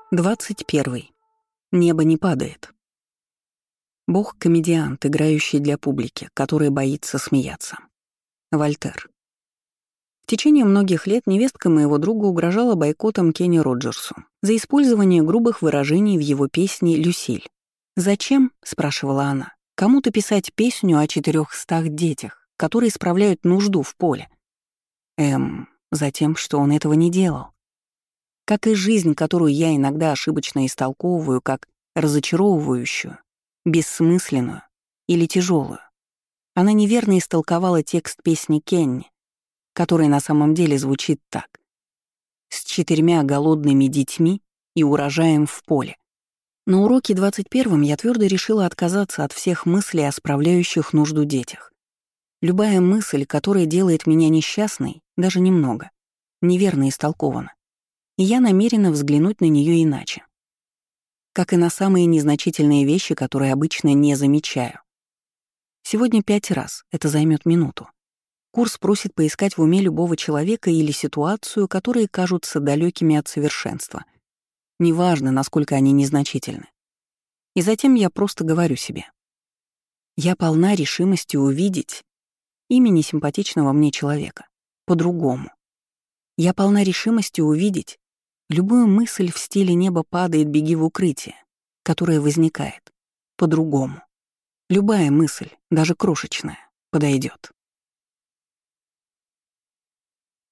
21. Небо не падает. Бог — комедиант, играющий для публики, который боится смеяться. Вольтер. В течение многих лет невестка моего друга угрожала бойкотом Кенни Роджерсу за использование грубых выражений в его песне «Люсиль». «Зачем?» — спрашивала она. «Кому-то писать песню о 400 детях, которые справляют нужду в поле?» Затем, что он этого не делал. Как и жизнь, которую я иногда ошибочно истолковываю как разочаровывающую, бессмысленную или тяжелую. Она неверно истолковала текст песни Кенни, который на самом деле звучит так: «С 4 голодными детьми и урожаем в поле». На уроке 21 я твердо решила отказаться от всех мыслей о справляющих нужду детях. Любая мысль, которая делает меня несчастной, даже немного, неверно истолкована. И я намерена взглянуть на нее иначе. Как и на самые незначительные вещи, которые обычно не замечаю. Сегодня 5 раз, это займет минуту. Курс просит поискать в уме любого человека или ситуацию, которые кажутся далекими от совершенства. Неважно, насколько они незначительны. И затем я просто говорю себе: я полна решимости увидеть имени симпатичного мне человека по-другому. Я полна решимости увидеть любую мысль в стиле «небо падает, беги в укрытие», которая возникает по-другому. Любая мысль, даже крошечная, подойдет.